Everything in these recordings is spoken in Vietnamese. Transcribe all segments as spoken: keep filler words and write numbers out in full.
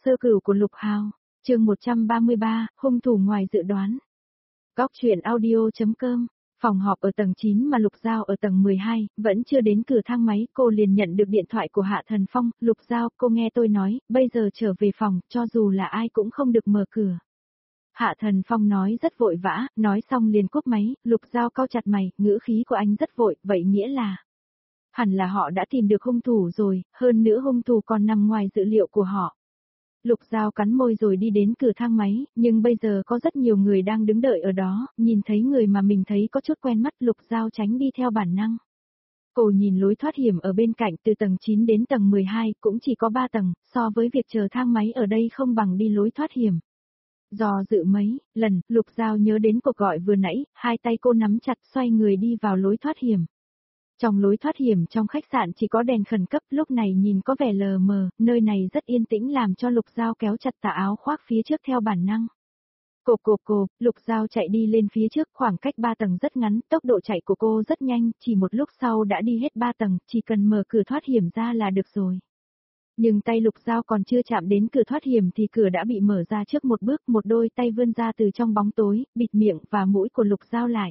Sơ cửu của Lục Hào, chương một trăm ba mươi ba, hung thủ ngoài dự đoán. Góc truyện audio.com, phòng họp ở tầng chín mà Lục Giao ở tầng mười hai, vẫn chưa đến cửa thang máy, cô liền nhận được điện thoại của Hạ Thần Phong. Lục Giao, cô nghe tôi nói, bây giờ trở về phòng, cho dù là ai cũng không được mở cửa. Hạ Thần Phong nói rất vội vã, nói xong liền cúp máy. Lục Giao cau chặt mày, ngữ khí của anh rất vội, vậy nghĩa là... hẳn là họ đã tìm được hung thủ rồi, hơn nữa hung thủ còn nằm ngoài dự liệu của họ. Lục Giao cắn môi rồi đi đến cửa thang máy, nhưng bây giờ có rất nhiều người đang đứng đợi ở đó, nhìn thấy người mà mình thấy có chút quen mắt, Lục Giao tránh đi theo bản năng. Cô nhìn lối thoát hiểm ở bên cạnh, từ tầng chín đến tầng mười hai, cũng chỉ có ba tầng, so với việc chờ thang máy ở đây không bằng đi lối thoát hiểm. Do dự mấy lần, Lục Giao nhớ đến cuộc gọi vừa nãy, hai tay cô nắm chặt xoay người đi vào lối thoát hiểm. Trong lối thoát hiểm trong khách sạn chỉ có đèn khẩn cấp, lúc này nhìn có vẻ lờ mờ, nơi này rất yên tĩnh làm cho Lục Giao kéo chặt tà áo khoác phía trước theo bản năng. Cộp cộp cộp, Lục Giao chạy đi lên phía trước, khoảng cách ba tầng rất ngắn, tốc độ chạy của cô rất nhanh, chỉ một lúc sau đã đi hết ba tầng, chỉ cần mở cửa thoát hiểm ra là được rồi. Nhưng tay Lục Giao còn chưa chạm đến cửa thoát hiểm thì cửa đã bị mở ra trước một bước, một đôi tay vươn ra từ trong bóng tối, bịt miệng và mũi của Lục Giao lại.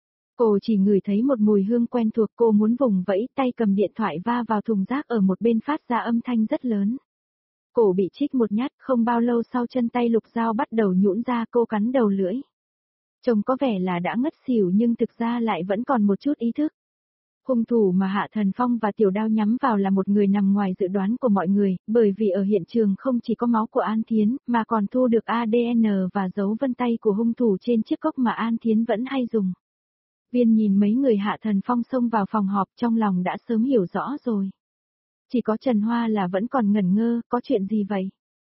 Cô chỉ ngửi thấy một mùi hương quen thuộc, cô muốn vùng vẫy, tay cầm điện thoại va vào thùng rác ở một bên phát ra âm thanh rất lớn. Cổ bị chích một nhát, không bao lâu sau chân tay Lục Giao bắt đầu nhũn ra, cô cắn đầu lưỡi. Trông có vẻ là đã ngất xỉu nhưng thực ra lại vẫn còn một chút ý thức. Hung thủ mà Hạ Thần Phong và Tiểu Đao nhắm vào là một người nằm ngoài dự đoán của mọi người, bởi vì ở hiện trường không chỉ có máu của An Thiến, mà còn thu được a đê en và dấu vân tay của hung thủ trên chiếc cốc mà An Thiến vẫn hay dùng. Viên nhìn mấy người Hạ Thần Phong xông vào phòng họp, trong lòng đã sớm hiểu rõ rồi. Chỉ có Trần Hoa là vẫn còn ngẩn ngơ, có chuyện gì vậy?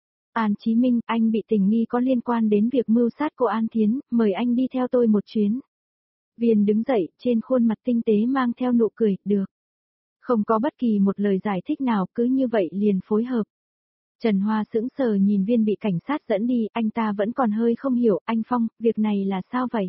An Chí Minh, anh bị tình nghi có liên quan đến việc mưu sát cô An Thiến, mời anh đi theo tôi một chuyến. Viên đứng dậy, trên khuôn mặt tinh tế mang theo nụ cười, được. Không có bất kỳ một lời giải thích nào, cứ như vậy liền phối hợp. Trần Hoa sững sờ nhìn Viên bị cảnh sát dẫn đi, anh ta vẫn còn hơi không hiểu, anh Phong, việc này là sao vậy?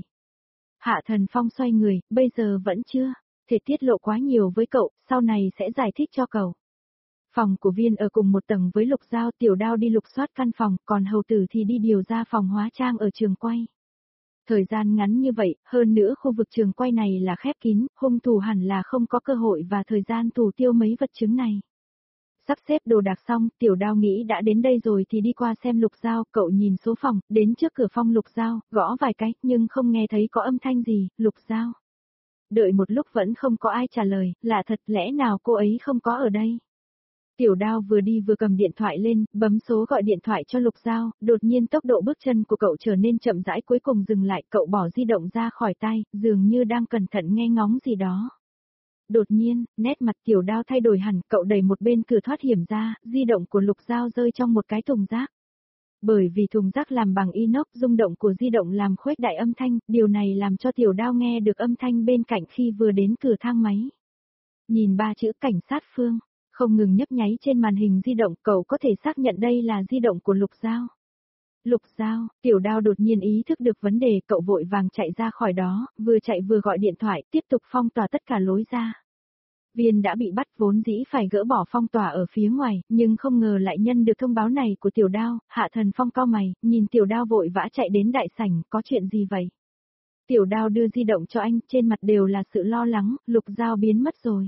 Hạ Thần Phong xoay người, bây giờ vẫn chưa thể tiết lộ quá nhiều với cậu, sau này sẽ giải thích cho cậu. Phòng của Viên ở cùng một tầng với Lục Giao, Tiểu Đao đi lục soát căn phòng, còn Hầu Tử thì đi điều ra phòng hóa trang ở trường quay. Thời gian ngắn như vậy, hơn nữa khu vực trường quay này là khép kín, hung thủ hẳn là không có cơ hội và thời gian thủ tiêu mấy vật chứng này. Sắp xếp đồ đạc xong, Tiểu Đao nghĩ đã đến đây rồi thì đi qua xem Lục Giao, cậu nhìn số phòng, đến trước cửa phòng Lục Giao, gõ vài cái, nhưng không nghe thấy có âm thanh gì, Lục Giao. Đợi một lúc vẫn không có ai trả lời, lạ thật, lẽ nào cô ấy không có ở đây? Tiểu Đao vừa đi vừa cầm điện thoại lên, bấm số gọi điện thoại cho Lục Giao, đột nhiên tốc độ bước chân của cậu trở nên chậm rãi, cuối cùng dừng lại, cậu bỏ di động ra khỏi tay, dường như đang cẩn thận nghe ngóng gì đó. Đột nhiên, nét mặt Tiểu Đao thay đổi hẳn, cậu đẩy một bên cửa thoát hiểm ra, di động của Lục Giao rơi trong một cái thùng rác. Bởi vì thùng rác làm bằng inox, rung động của di động làm khuếch đại âm thanh, điều này làm cho Tiểu Đao nghe được âm thanh bên cạnh khi vừa đến cửa thang máy. Nhìn ba chữ cảnh sát Phương, không ngừng nhấp nháy trên màn hình di động, cậu có thể xác nhận đây là di động của Lục Giao. Lục Giao, Tiểu Đao đột nhiên ý thức được vấn đề, cậu vội vàng chạy ra khỏi đó, vừa chạy vừa gọi điện thoại, tiếp tục phong tỏa tất cả lối ra. Viên đã bị bắt, vốn dĩ phải gỡ bỏ phong tỏa ở phía ngoài, nhưng không ngờ lại nhân được thông báo này của Tiểu Đao. Hạ Thần Phong cau mày, nhìn Tiểu Đao vội vã chạy đến đại sảnh, có chuyện gì vậy? Tiểu Đao đưa di động cho anh, trên mặt đều là sự lo lắng, Lục Giao biến mất rồi.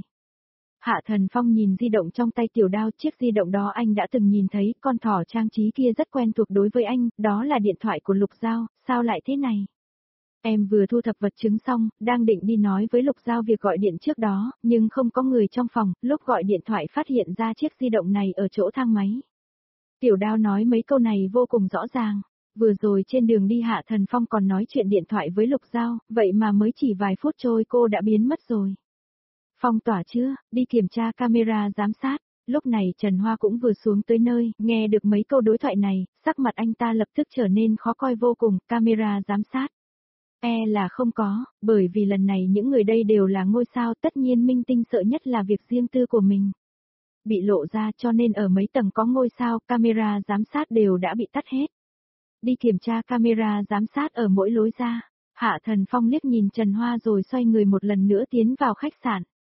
Hạ Thần Phong nhìn di động trong tay Tiểu Đao, chiếc di động đó anh đã từng nhìn thấy, con thỏ trang trí kia rất quen thuộc đối với anh, đó là điện thoại của Lục Giao, sao lại thế này? Em vừa thu thập vật chứng xong, đang định đi nói với Lục Giao việc gọi điện trước đó, nhưng không có người trong phòng, lúc gọi điện thoại phát hiện ra chiếc di động này ở chỗ thang máy. Tiểu Đao nói mấy câu này vô cùng rõ ràng, vừa rồi trên đường đi Hạ Thần Phong còn nói chuyện điện thoại với Lục Giao, vậy mà mới chỉ vài phút trôi cô đã biến mất rồi. Phong tỏa chưa, đi kiểm tra camera giám sát. Lúc này Trần Hoa cũng vừa xuống tới nơi, nghe được mấy câu đối thoại này, sắc mặt anh ta lập tức trở nên khó coi vô cùng, camera giám sát. E là không có, bởi vì lần này những người đây đều là ngôi sao, tất nhiên minh tinh sợ nhất là việc riêng tư của mình bị lộ ra, cho nên ở mấy tầng có ngôi sao, camera giám sát đều đã bị tắt hết. Đi kiểm tra camera giám sát ở mỗi lối ra. Hạ Thần Phong liếc nhìn Trần Hoa rồi xoay người một lần nữa tiến vào khách sạn.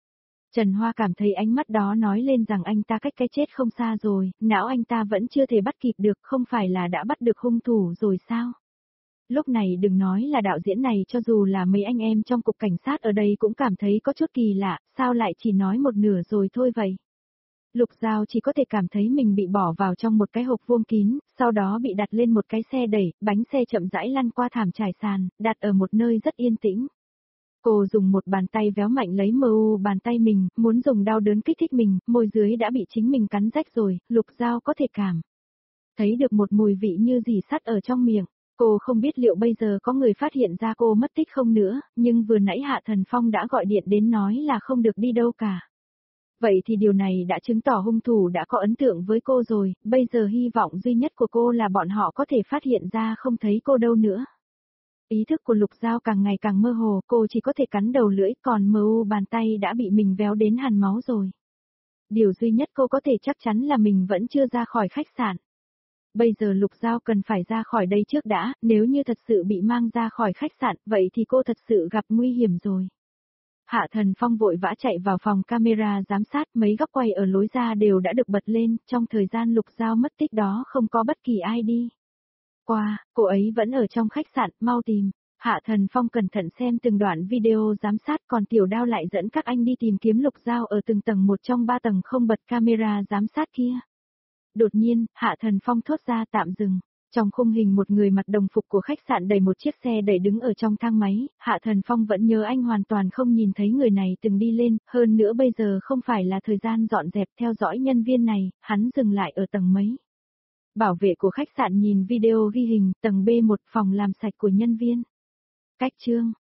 Trần Hoa cảm thấy ánh mắt đó nói lên rằng anh ta cách cái chết không xa rồi, não anh ta vẫn chưa thể bắt kịp được, không phải là đã bắt được hung thủ rồi sao? Lúc này đừng nói là đạo diễn này, cho dù là mấy anh em trong cục cảnh sát ở đây cũng cảm thấy có chút kỳ lạ, sao lại chỉ nói một nửa rồi thôi vậy? Lục Giao chỉ có thể cảm thấy mình bị bỏ vào trong một cái hộp vuông kín, sau đó bị đặt lên một cái xe đẩy, bánh xe chậm rãi lăn qua thảm trải sàn, đặt ở một nơi rất yên tĩnh. Cô dùng một bàn tay véo mạnh lấy mờ u bàn tay mình, muốn dùng đau đớn kích thích mình, môi dưới đã bị chính mình cắn rách rồi, Lục Giao có thể cảm thấy được một mùi vị như dì sắt ở trong miệng. Cô không biết liệu bây giờ có người phát hiện ra cô mất tích không nữa, nhưng vừa nãy Hạ Thần Phong đã gọi điện đến nói là không được đi đâu cả. Vậy thì điều này đã chứng tỏ hung thủ đã có ấn tượng với cô rồi, bây giờ hy vọng duy nhất của cô là bọn họ có thể phát hiện ra không thấy cô đâu nữa. Ý thức của Lục Giao càng ngày càng mơ hồ, cô chỉ có thể cắn đầu lưỡi, còn mờ u bàn tay đã bị mình véo đến hằn máu rồi. Điều duy nhất cô có thể chắc chắn là mình vẫn chưa ra khỏi khách sạn. Bây giờ Lục Giao cần phải ra khỏi đây trước đã, nếu như thật sự bị mang ra khỏi khách sạn, vậy thì cô thật sự gặp nguy hiểm rồi. Hạ Thần Phong vội vã chạy vào phòng camera giám sát, mấy góc quay ở lối ra đều đã được bật lên, trong thời gian Lục Giao mất tích đó không có bất kỳ ai đi qua, cô ấy vẫn ở trong khách sạn, mau tìm. Hạ Thần Phong cẩn thận xem từng đoạn video giám sát, còn Tiểu Đao lại dẫn các anh đi tìm kiếm Lục Giao ở từng tầng một trong ba tầng không bật camera giám sát kia. Đột nhiên, Hạ Thần Phong thốt ra tạm dừng. Trong khung hình một người mặc đồng phục của khách sạn đẩy một chiếc xe đẩy đứng ở trong thang máy, Hạ Thần Phong vẫn nhớ anh hoàn toàn không nhìn thấy người này từng đi lên, hơn nữa bây giờ không phải là thời gian dọn dẹp theo dõi nhân viên này, hắn dừng lại ở tầng mấy. Bảo vệ của khách sạn nhìn video ghi hình, tầng B một phòng làm sạch của nhân viên. Cách chương